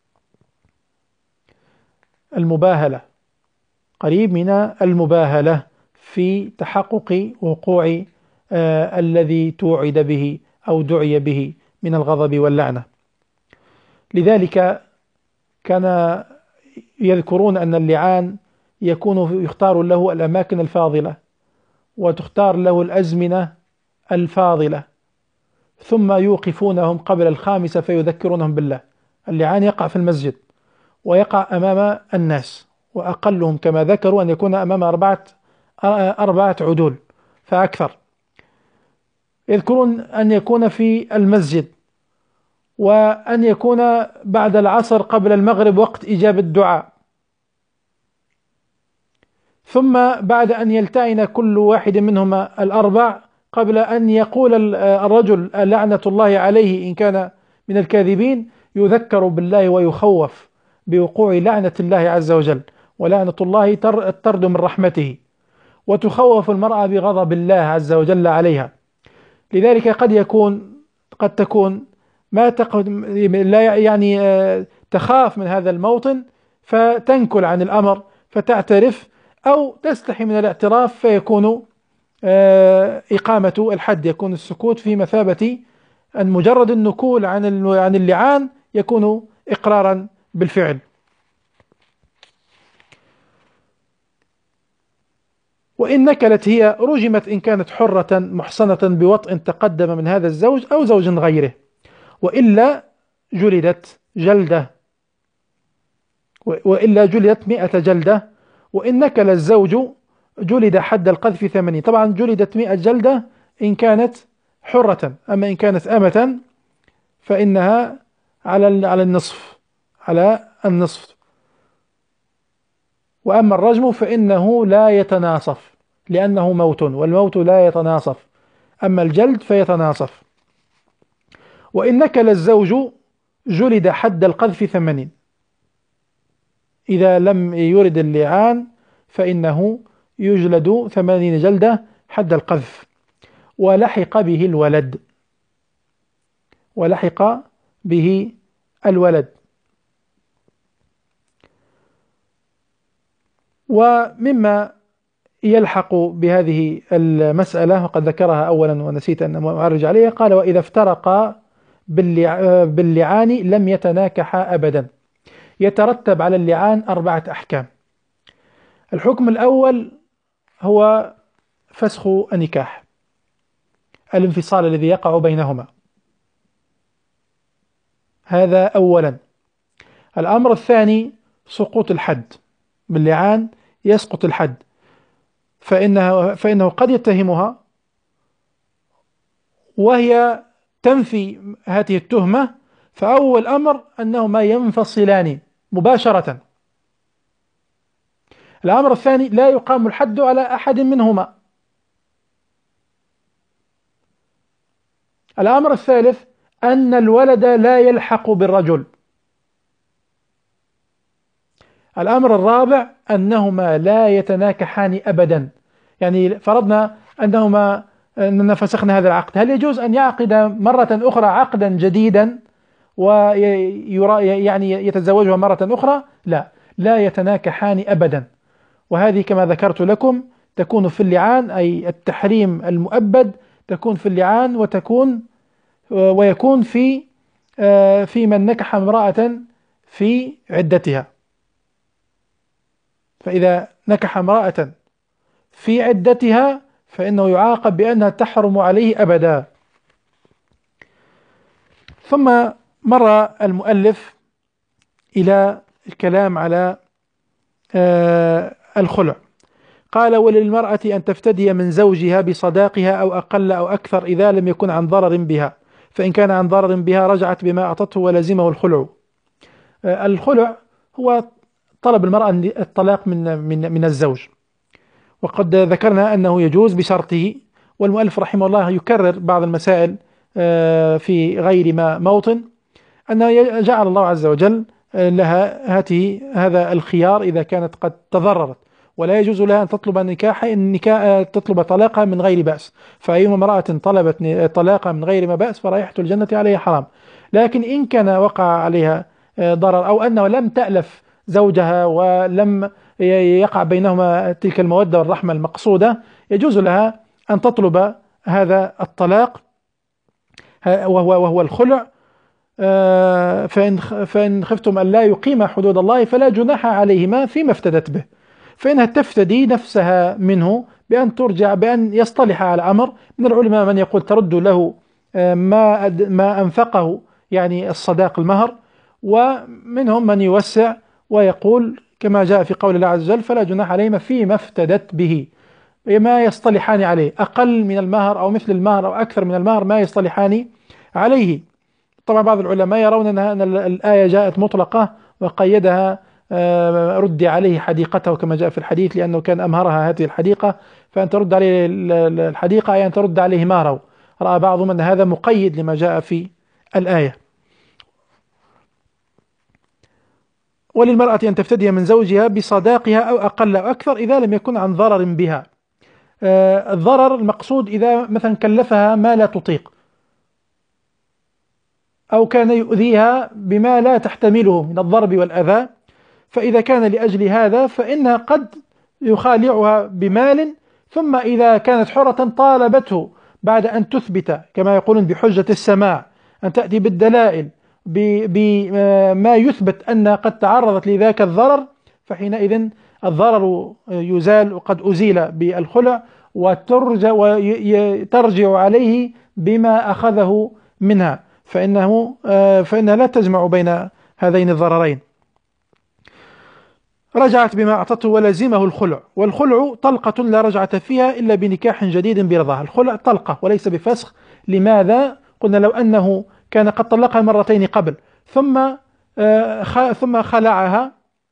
المباهلة، قريب من المباهلة في تحقق وقوع آه الذي توعد به أو دعي به من الغضب واللعنة. لذلك كان يذكرون أن اللعان يكون يختار له الأماكن الفاضلة وتختار له الأزمنة الفاضلة، ثم يوقفونهم قبل الخامسة فيذكرونهم بالله. اللعان يقع في المسجد ويقع أمام الناس، وأقلهم كما ذكروا أن يكون أمام أربعة أربعة عدول فأكثر. يذكرون أن يكون في المسجد، وأن يكون بعد العصر قبل المغرب وقت إجابة الدعاء، ثم بعد أن يلتعن كل واحد منهما الأربع قبل أن يقول الرجل لعنة الله عليه إن كان من الكاذبين يذكر بالله ويخوف بوقوع لعنة الله عز وجل، ولعنة الله ترد من رحمته، وتخوف المرأة بغضب الله عز وجل عليها. لذلك قد يكون قد تكون ما لا يعني تخاف من هذا الموطن فتنكل عن الأمر فتعترف، أو تستحي من الاعتراف فيكون إقامة الحد، يكون السكوت في مثابة أن مجرد النكول عن عن اللعان يكون إقرارا بالفعل. وإن نكلت هي رجمت إن كانت حرة محصنة بوطء تقدم من هذا الزوج أو زوج غيره، وإلا جلدت جلدة وإلا جلدت مئة جلدة. وإن نكل الزوج جلد حد القذف ثمانين، طبعا جلدت مئة جلدة إن كانت حرة، أما إن كانت أمة فإنها على على النصف، على النصف. وأما الرجم فإنه لا يتناصف لأنه موت، والموت لا يتناصف، أما الجلد فيتناصف. وإن نكل الزوج جلد حد القذف ثمانين، إذا لم يرد اللعان فإنه يجلد ثمانين جلدة حد القذف. ولحق به الولد، ولحق به الولد. ومما يلحق بهذه المسألة وقد ذكرها أولا ونسيت أن أعرج عليها، قال: وإذا افترقا باللعان لم يتناكحا أبدا. يترتب على اللعان أربعة أحكام. الحكم الأول هو فسخ النكاح، الانفصال الذي يقع بينهما، هذا أولا. الأمر الثاني سقوط الحد، باللعان يسقط الحد، فإنه, فإنه قد يتهمها وهي تنفي هذه التهمة، فأول أمر أنهما ينفصلان مباشرة. الأمر الثاني لا يقام الحد على أحد منهما. الأمر الثالث أن الولد لا يلحق بالرجل. الأمر الرابع أنهما لا يتناكحان أبدا. يعني فرضنا أنهما أننا فسخنا هذا العقد، هل يجوز أن يعقد مرة أخرى عقدا جديدا ويرى يعني يتزوجها مرة أخرى؟ لا، لا يتناكحان أبدا. وهذه كما ذكرت لكم تكون في اللعان، أي التحريم المؤبد تكون في اللعان، وتكون ويكون في في من نكح امرأة في عدتها. فإذا نكح امرأة في عدتها فإنه يعاقب بأنها تحرم عليه أبدا. ثم مر المؤلف إلى الكلام على الخلع. قال: وللمرأة أن تفتدي من زوجها بصداقها أو أقل أو أكثر إذا لم يكن عن ضرر بها، فإن كان عن ضرر بها رجعت بما أعطته ولزمه الخلع. الخلع هو طلب المرأة الطلاق من من من الزوج، وقد ذكرنا أنه يجوز بشرطه. والمؤلف رحمه الله يكرر بعض المسائل في غير ما موطن، أنه جعل الله عز وجل لها هاته هذا الخيار إذا كانت قد تضررت، ولا يجوز لها أن تطلب النكاح النكاح تطلب طلاقها من غير بأس. فأيما امرأة طلبت طلاقها من غير ما بأس فرائحة الجنة عليها حرام. لكن إن كان وقع عليها ضرر، أو أنه لم تألف زوجها ولم يقع بينهما تلك المودة والرحمة المقصودة، يجوز لها أن تطلب هذا الطلاق وهو, وهو الخلع. فإن, فإن خفتم أن لا يقيم حدود الله فلا جناح عليهما فيما افتدت به. فإنها تفتدي نفسها منه بأن ترجع، بأن يصطلح على أمر. من العلماء من يقول ترد له ما ما أنفقه، يعني الصداق المهر، ومنهم من يوسع ويقول كما جاء في قول الله عز وجل: فلا جناح عليهما فيما افتدت به، ما يصطلحان عليه، أقل من المهر أو مثل المهر أو أكثر من المهر ما يصطلحان عليه. طبعا بعض العلماء يرون أن الآية جاءت مطلقة وقيدها ردي عليه حديقته كما جاء في الحديث، لأنه كان أمهرها هذه الحديقة، فأن ترد عليه الحديقة أي أن ترد عليه مهره. رأى بعضهم أن هذا مقيد لما جاء في الآية. وللمرأة أن تفتدي من زوجها بصداقها أو أقل أو أكثر إذا لم يكن عن ضرر بها. آه الضرر المقصود إذا مثلا كلفها ما لا تطيق، أو كان يؤذيها بما لا تحتمله من الضرب والأذى، فإذا كان لأجل هذا فإنها قد يخالعها بمال، ثم إذا كانت حرة طالبته بعد أن تثبت كما يقولون بحجة السماع، أن تأتي بالدلائل بما يثبت أنها قد تعرضت لذاك الضرر، فحينئذ الضرر يزال وقد أزيل بالخلع، وترجع, وترجع عليه بما أخذه منها، فإنه فإنها لا تجمع بين هذين الضررين. رجعت بما أعطته ولزمه الخلع. والخلع طلقة لا رجعة فيها إلا بنكاح جديد برضاها. الخلع طلقة وليس بفسخ. لماذا؟ قلنا لو أنه كان قد طلقها مرتين قبل ثم ثم خلعها،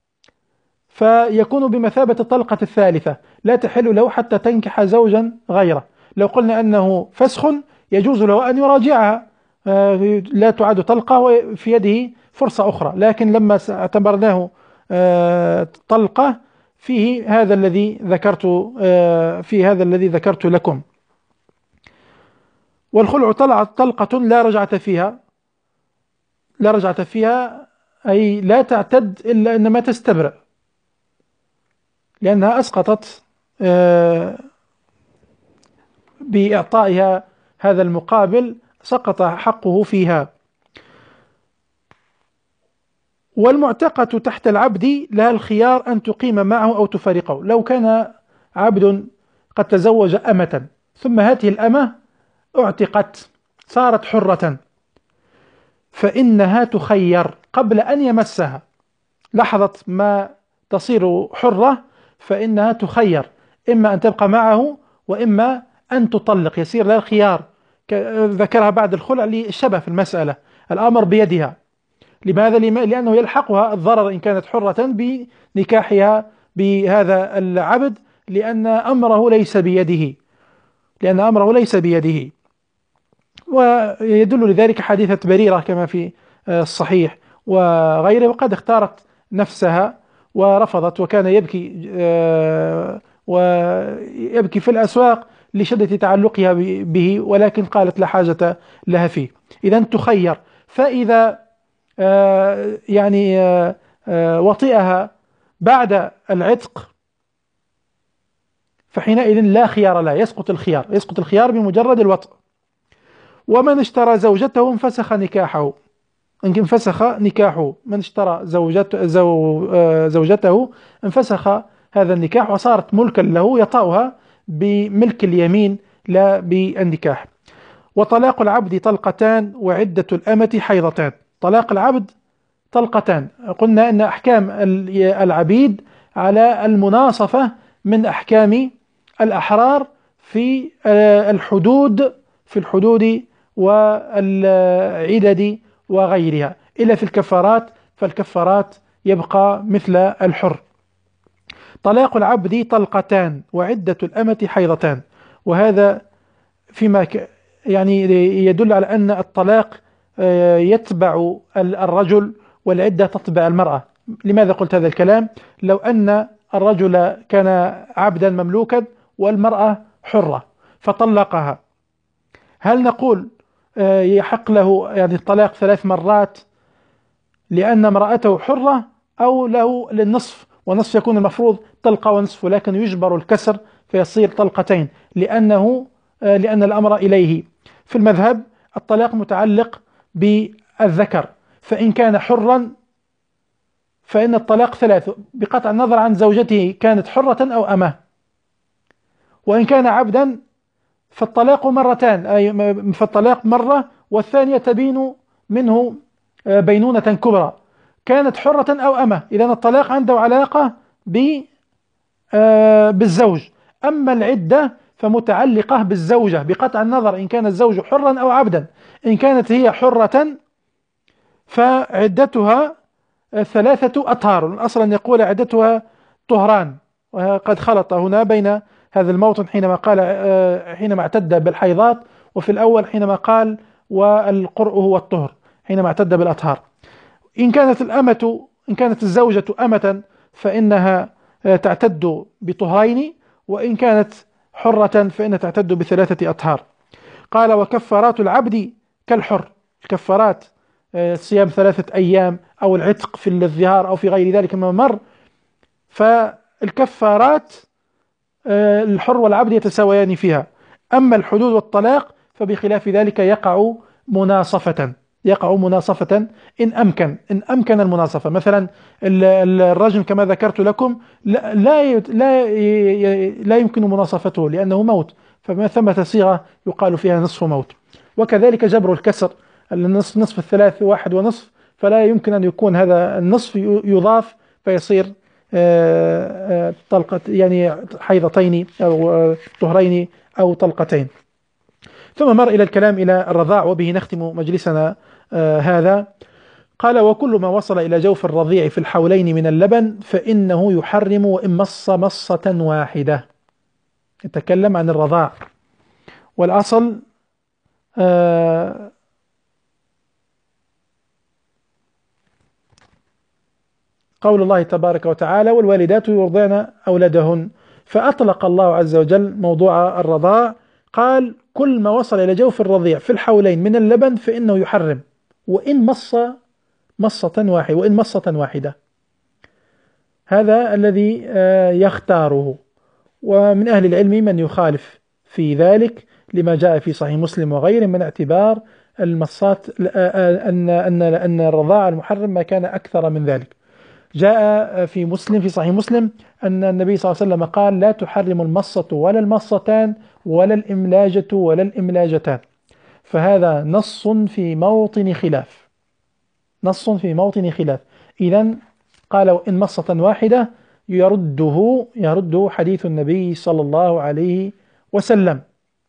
فيكون بمثابة الطلقة الثالثة، لا تحل له حتى تنكح زوجا غيره. لو قلنا أنه فسخ يجوز له أن يراجعها، لا تعد طلقة وفي يده فرصة أخرى، لكن لما اعتبرناه طلقة فيه هذا الذي ذكرت في هذا الذي ذكرت لكم. والخلع طلقة لا رجعة فيها، لا رجعة فيها أي لا تعتد إلا إنما تستبرأ، لأنها أسقطت بإعطائها هذا المقابل، سقط حقه فيها. والمعتقة تحت العبد لها الخيار أن تقيم معه أو تفارقه. لو كان عبد قد تزوج أمة ثم هذه الأمة اعتقت صارت حرة، فإنها تخير قبل أن يمسها، لحظة ما تصير حرة فإنها تخير، إما أن تبقى معه وإما أن تطلق، يصير لها الخيار. ذكرها بعد الخلع للشبه في المسألة، الأمر بيدها. لماذا؟ لأنه يلحقها الضرر إن كانت حرة بنكاحها بهذا العبد، لأن أمره ليس بيده، لأن أمره ليس بيده. ويدل لذلك حادثة بريرة كما في الصحيح وغيره، وقد اختارت نفسها ورفضت، وكان يبكي ويبكي في الأسواق لشدة تعلقها به، ولكن قالت لا حاجة لها فيه. إذا تخير، فإذا يعني وطئها بعد العتق فحينئذ لا خيار لا، يسقط الخيار، يسقط الخيار بمجرد الوطء. ومن اشترى زوجته انفسخ نكاحه، انفسخ نكاحه، من اشترى زوجته, زوجته انفسخ هذا النكاح وصارت ملكا له، يطأها بملك اليمين لا بالنكاح. وطلاق العبد طلقتان وعدة الأمة حيضتان. طلاق العبد طلقتان، قلنا أن أحكام العبيد على المناصفة من أحكام الأحرار في الحدود في الحدود والعدد وغيرها، إلا في الكفارات، فالكفارات يبقى مثل الحر. طلاق العبد طلقتان وعدة الأمة حيضتان، وهذا فيما يعني يدل على أن الطلاق يتبع الرجل والعدة تتبع المرأة. لماذا قلت هذا الكلام؟ لو أن الرجل كان عبدا مملوكا والمرأة حرة فطلقها، هل نقول يحق له يعني الطلاق ثلاث مرات لأن امرأته حرة، أو له للنصف، ونصف يكون المفروض طلقة ونصف، ولكن يجبر الكسر فيصير طلقتين لأنه لأن الأمر إليه؟ في المذهب الطلاق متعلق بالذكر، فإن كان حرا فإن الطلاق ثلاث بقطع النظر عن زوجته كانت حرة أو أمة، وإن كان عبدا فالطلاق مرتان، أي فالطلاق مرة والثانية تبين منه بينونة كبرى، كانت حرة أو أمة، إذن الطلاق عنده علاقة بالزوج. أما العدة فمتعلقة بالزوجة بقطع النظر إن كان الزوج حرا أو عبدا. إن كانت هي حرة فعدتها ثلاثة أطهار، الأصل أن يقول عدتها طهران، وقد خلط هنا بين هذا الموطن حينما قال حينما اعتد بالحيضات، وفي الأول حينما قال والقرء هو الطهر حينما اعتد بالأطهار. إن كانت الأمة إن كانت الزوجة أمة فإنها تعتد بطهرين، وإن كانت حرة فإنها تعتد بثلاثة أطهار. قال وكفارات العبد كالحر، الكفارات صيام ثلاثة أيام أو العتق في الظهار أو في غير ذلك مما مر، فالكفارات الحر والعبد يتساويان فيها. أما الحدود والطلاق فبخلاف ذلك يقع مناصفة، يقع مناصفة إن أمكن إن أمكن المناصفة. مثلا الرجم كما ذكرت لكم لا لا لا, لا يمكن مناصفته لأنه موت، فما ثمة صيغة يقال فيها نصف موت. وكذلك جبر الكسر، النصف نصف الثلاث واحد ونصف، فلا يمكن أن يكون هذا النصف يضاف فيصير طلقة يعني حيضتين أو طهرين أو طلقتين. ثم مر إلى الكلام إلى الرضاع، وبه نختم مجلسنا هذا. قال وكل ما وصل إلى جوف الرضيع في الحولين من اللبن فإنه يحرم وإن مص مصة واحدة. يتكلم عن الرضاع، والأصل آه قول الله تبارك وتعالى والوالدات يرضعن أولادهن، فأطلق الله عز وجل موضوع الرضاع، قال كل ما وصل إلى جوف الرضيع في الحولين من اللبن فإنه يحرم وإن مص مصة واحدة وإن مصة واحدة. هذا الذي يختاره، ومن أهل العلم من يخالف في ذلك لما جاء في صحيح مسلم وغيره من اعتبار المصات أن أن أن الرضاع المحرم ما كان أكثر من ذلك. جاء في مسلم في صحيح مسلم أن النبي صلى الله عليه وسلم قال لا تحرم المصة ولا المصتان ولا الإملاجة ولا الإملاجتان، فهذا نص في موطن خلاف، نص في موطن خلاف. إذن قال إن مصة واحدة يرده يرده حديث النبي صلى الله عليه وسلم.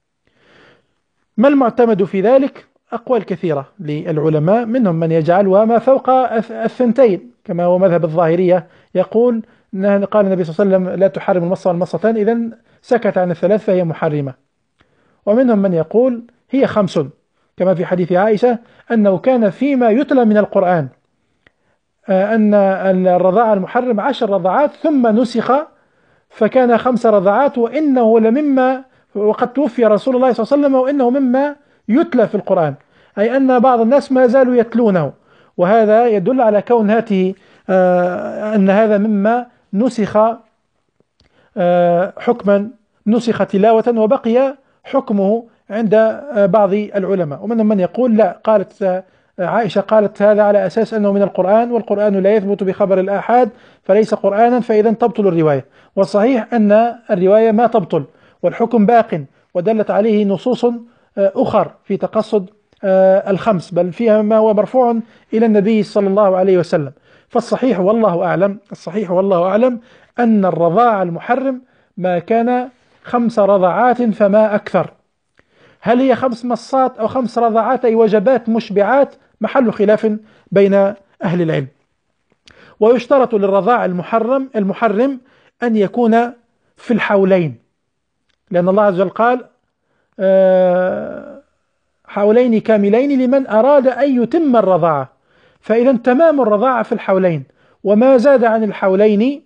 ما المعتمد في ذلك؟ أقوال كثيرة للعلماء، منهم من يجعلها ما فوق الثنتين كما هو مذهب الظاهرية، يقول قال النبي صلى الله عليه وسلم لا تحرم المصة والمصتان إذن سكت عن الثلاث فهي محرمة. ومنهم من يقول هي خمس كما في حديث عائشة أنه كان فيما يتلى من القرآن أن الرضاعة المحرم عشر رضعات ثم نسخ فكان خمس رضعات، وإنه لمما وقد توفي رسول الله صلى الله عليه وسلم وإنه مما يتلى في القرآن، أي أن بعض الناس ما زالوا يتلونه، وهذا يدل على كون هاته أن هذا مما نسخ حكما نسخ تلاوة وبقي حكمه عند بعض العلماء. ومنهم من يقول لا، قالت عائشة قالت هذا على أساس أنه من القرآن، والقرآن لا يثبت بخبر الآحاد فليس قرآنا، فإذا تبطل الرواية. والصحيح أن الرواية ما تبطل والحكم باق، ودلت عليه نصوص أخر في تقصد الخمس، بل فيها ما هو مرفوع إلى النبي صلى الله عليه وسلم. فالصحيح والله أعلم الصحيح والله أعلم أن الرضاع المحرم ما كان خمس رضعات فما أكثر. هل هي خمس مصات أو خمس رضعات أي وجبات مشبعات؟ محل خلاف بين أهل العلم. ويشترط للرضاع المحرم المحرم أن يكون في الحولين، لأن الله عز وجل قال حولين كاملين لمن أراد أن يتم الرضاعة، فإذا تمام الرضاعة في الحولين، وما زاد عن الحولين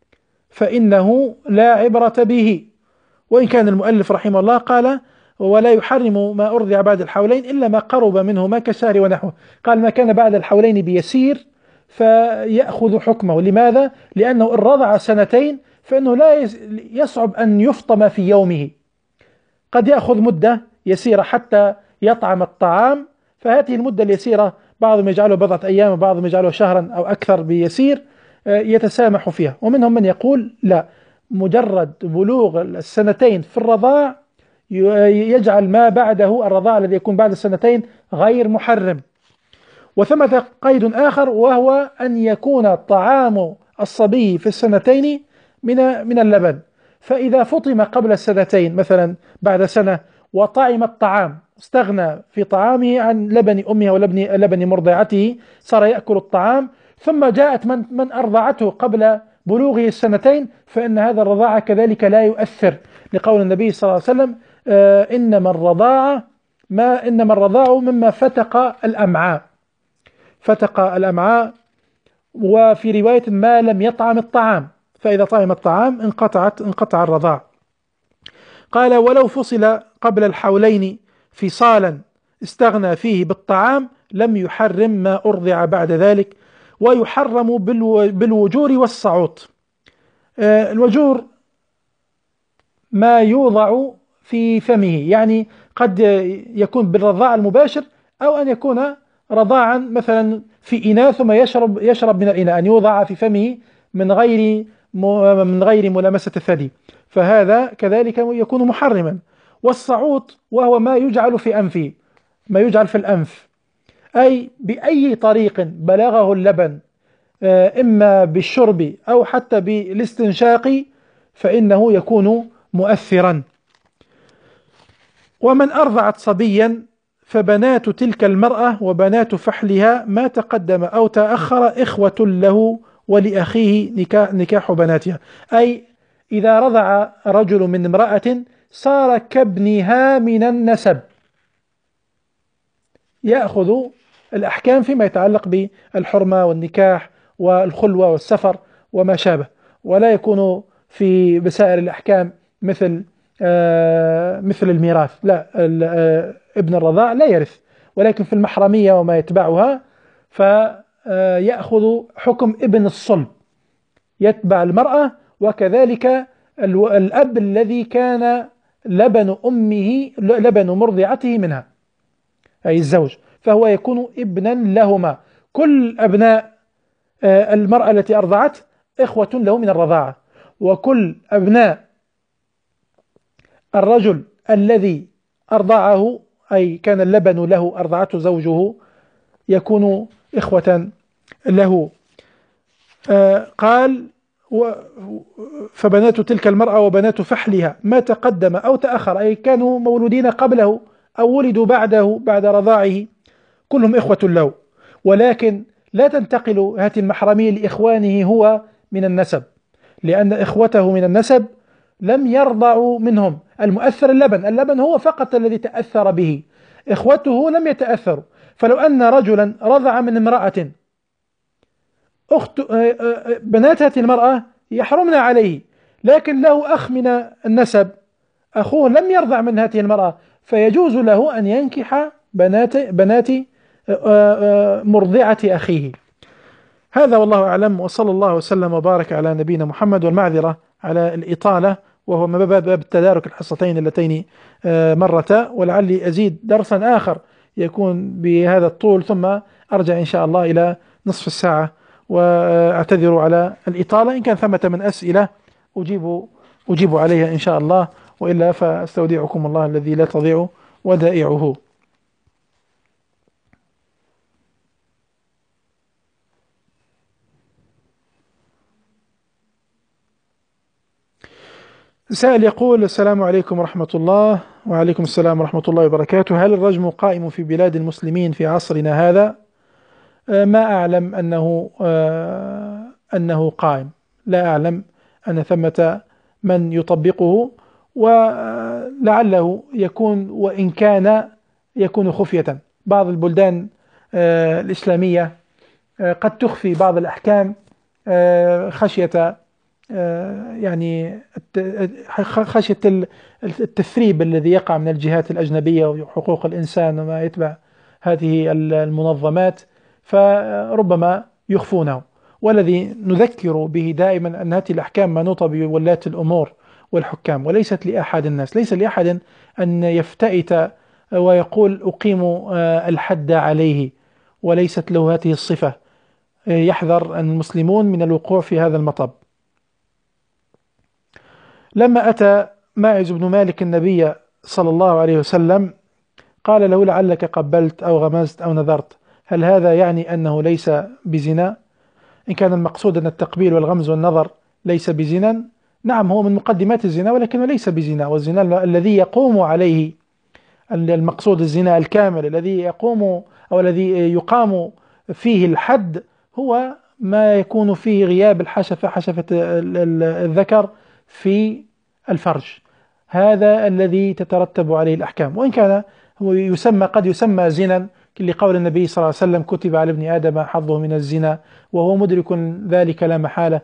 فإنه لا عبرة به. وإن كان المؤلف رحمه الله قال ولا يحرم ما أرضع بعد الحولين إلا ما قرب منهما كشهر ونحوه، قال ما كان بعد الحولين بيسير فيأخذ حكمه. لماذا؟ لأنه إن رضع سنتين فإنه لا يصعب أن يفطم في يومه، قد يأخذ مدة يسيرة حتى يطعم الطعام، فهذه المدة اليسيرة بعضهم يجعله بضعة أيام وبعضهم يجعله شهرا أو أكثر بيسير يتسامح فيها. ومنهم من يقول لا، مجرد بلوغ السنتين في الرضاع يجعل ما بعده الرضاع الذي يكون بعد السنتين غير محرم. وثمة قيد آخر وهو أن يكون طعام الصبي في السنتين من من اللبن، فإذا فطم قبل السنتين مثلا بعد سنة وطعم الطعام استغنى في طعامه عن لبن أمه ولبن لبن مرضعته، صار يأكل الطعام، ثم جاءت من من أرضعته قبل بلوغه السنتين، فإن هذا الرضاعة كذلك لا يؤثر، لقول النبي صلى الله عليه وسلم آه إنما الرضاعة ما إنما الرضاع مما فتق الأمعاء فتق الأمعاء وفي رواية ما لم يطعم الطعام، فإذا طعم الطعام انقطعت انقطع الرضاع. قال ولو فصل قبل الحولين فصالا استغنى فيه بالطعام لم يحرم ما أرضع بعد ذلك. ويحرم بالوجور والصعوط. الوجور ما يوضع في فمه، يعني قد يكون بالرضاع المباشر أو أن يكون رضاعا مثلا في إناء ثم يشرب يشرب من الإناء، أن يوضع في فمه من غير من غير ملامسة الثدي، فهذا كذلك يكون محرما. والصعوط وهو ما يجعل في أنفه، ما يجعل في الأنف، أي بأي طريق بلغه اللبن إما بالشرب أو حتى بالاستنشاق فإنه يكون مؤثرا. ومن أرضعت صبيا فبنات تلك المرأة وبنات فحلها ما تقدم أو تأخر إخوة له ولأخيه نكاح, نكاح بناتها. أي إذا رضع رجل من امرأة صار كابنها من النسب، يأخذ الأحكام فيما يتعلق بالحرمة والنكاح والخلوة والسفر وما شابه، ولا يكون في بسائر الأحكام مثل آه مثل الميراث، لا آه ابن الرضاع لا يرث، ولكن في المحرمية وما يتبعها فيأخذ حكم ابن الصلب، يتبع المرأة، وكذلك الأب الذي كان لبن أمه لبن مرضعته منها أي الزوج، فهو يكون ابنا لهما. كل أبناء المرأة التي أرضعت إخوة له من الرضاعة، وكل أبناء الرجل الذي أرضعه أي كان اللبن له أرضعته زوجه يكون إخوة له. قال فبنات تلك المرأة وبنات فحلها ما تقدم أو تأخر، أي كانوا مولودين قبله أو ولدوا بعده بعد رضاعه، كلهم إخوة له، ولكن لا تنتقل هذه المحرمية لإخوانه هو من النسب، لأن إخوته من النسب لم يرضعوا منهم. المؤثر اللبن، اللبن هو فقط الذي تأثر به، إخوته لم يتأثروا. فلو أن رجلا رضع من امرأة، أخت بنات هذه المرأة يحرمن عليه، لكن له أخ من النسب، أخوه لم يرضع من هذه المرأة، فيجوز له أن ينكح بنات بنات مرضعة أخيه. هذا والله أعلم، وصلى الله وسلم وبارك على نبينا محمد. والمعذرة على الإطالة، وهو من باب التدارك الحصتين اللتين مرتا، ولعلي أزيد درسا آخر يكون بهذا الطول، ثم أرجع إن شاء الله إلى نصف الساعة، وأعتذر على الإطالة. إن كان ثمة من أسئلة أجيب أجيب عليها إن شاء الله، وإلا فاستودعكم الله الذي لا تضيع ودائعه. سائل يقول: السلام عليكم ورحمة الله. وعليكم السلام ورحمة الله وبركاته. هل الرجم قائم في بلاد المسلمين في عصرنا هذا؟ ما أعلم أنه أنه قائم، لا أعلم أن ثمة من يطبقه، ولعله يكون، وإن كان يكون خفية. بعض البلدان الإسلامية قد تخفي بعض الأحكام خشية يعني خشية التثريب الذي يقع من الجهات الأجنبية وحقوق الإنسان وما يتبع هذه المنظمات، فربما يخفونه. والذي نذكر به دائما أن هذه الأحكام منوطة بولاة الأمور والحكام، وليست لأحد الناس، ليس لأحد أن يفتئت ويقول أقيم الحد عليه، وليست له هذه الصفة. يحذر المسلمون من الوقوع في هذا المطب. لما أتى ماعز بن مالك النبي صلى الله عليه وسلم قال له: لعلك قبلت أو غمزت أو نذرت، هل هذا يعني أنه ليس بزنا؟ إن كان المقصود أن التقبيل والغمز والنظر ليس بزنا، نعم هو من مقدمات الزنا، ولكنه ليس بزنا. والزنا الذي يقوم عليه المقصود الزنا الكامل الذي يقوم أو الذي يقام فيه الحد هو ما يكون فيه غياب الحشفة، حشفة الذكر في الفرج، هذا الذي تترتب عليه الأحكام. وإن كان هو يسمى قد يسمى زنا لقول النبي صلى الله عليه وسلم: كتب على ابن آدم حظه من الزنا، وهو مدرك ذلك لا محالة.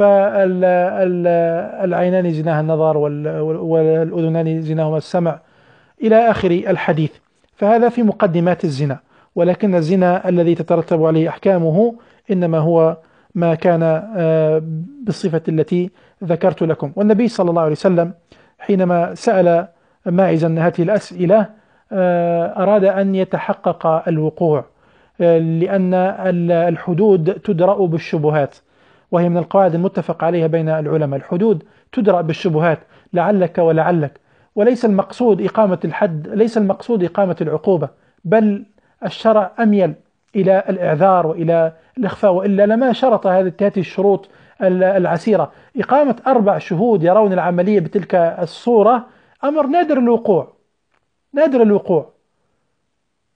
فالعينان زناها النظر، والأذنان زناهما السمع، إلى آخر الحديث. فهذا في مقدمات الزنا، ولكن الزنا الذي تترتب عليه أحكامه إنما هو ما كان بالصفة التي ذكرت لكم. والنبي صلى الله عليه وسلم حينما سأل ماعزا هذه الأسئلة أراد أن يتحقق الوقوع، لأن الحدود تدرأ بالشبهات، وهي من القواعد المتفق عليها بين العلماء. الحدود تدرأ بالشبهات، لعلك ولعلك، وليس المقصود إقامة الحد، ليس المقصود إقامة العقوبة، بل الشرع أميل إلى الإعذار وإلى الإخفاء، وإلا لما شرط هذه الشروط العسيرة. إقامة أربع شهود يرون العملية بتلك الصورة أمر نادر الوقوع، نادر الوقوع.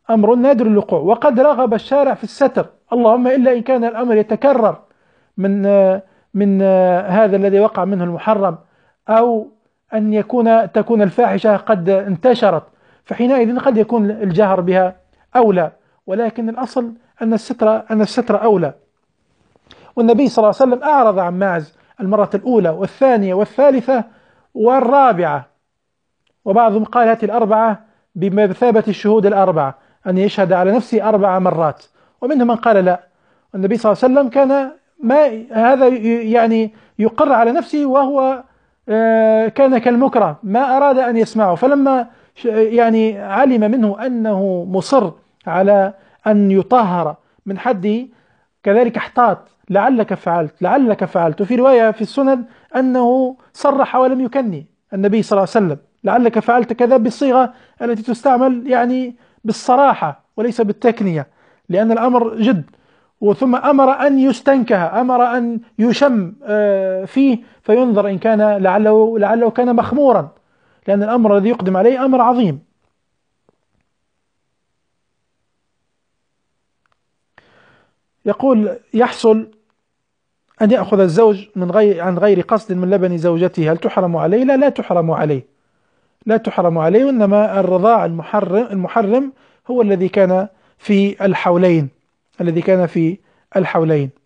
أمر نادر الوقوع، وقد رغب الشارع في الستر، اللهم إلا إن كان الأمر يتكرر من من هذا الذي وقع منه المحرم، أو أن يكون تكون الفاحشة قد انتشرت، فحينئذ قد يكون الجهر بها أولى، ولكن الأصل أن الستر أن الستر أولى. والنبي صلى الله عليه وسلم أعرض عن ماعز المرة الأولى والثانية والثالثة والرابعة، وبعضهم قال هذه الأربعة بمثابة الشهود الأربعة، أن يشهد على نفسه أربع مرات، ومنهم من قال لا، النبي صلى الله عليه وسلم كان ما هذا يعني يقر على نفسه، وهو كان كالمكره ما أراد أن يسمعه، فلما يعني علم منه أنه مصر على أن يطهر من حده كذلك احتاط، لعلك فعلت لعلك فعلت. وفي رواية في السنن أنه صرح ولم يكني النبي صلى الله عليه وسلم، لعلك فعلت كذا بالصيغة التي تستعمل يعني بالصراحة وليس بالتكنية، لأن الأمر جد. وثم أمر أن يستنكه، أمر أن يشم فيه فينظر إن كان لعله لعله كان مخمورا، لأن الأمر الذي يقدم عليه أمر عظيم. يقول يحصل أن يأخذ الزوج من غير عن غير قصد من لبن زوجته، هل تحرم عليه؟ لا لا تحرم عليه، لا تحرم عليه، وإنما الرضاع المحرم المحرم هو الذي كان في الحولين الذي كان في الحولين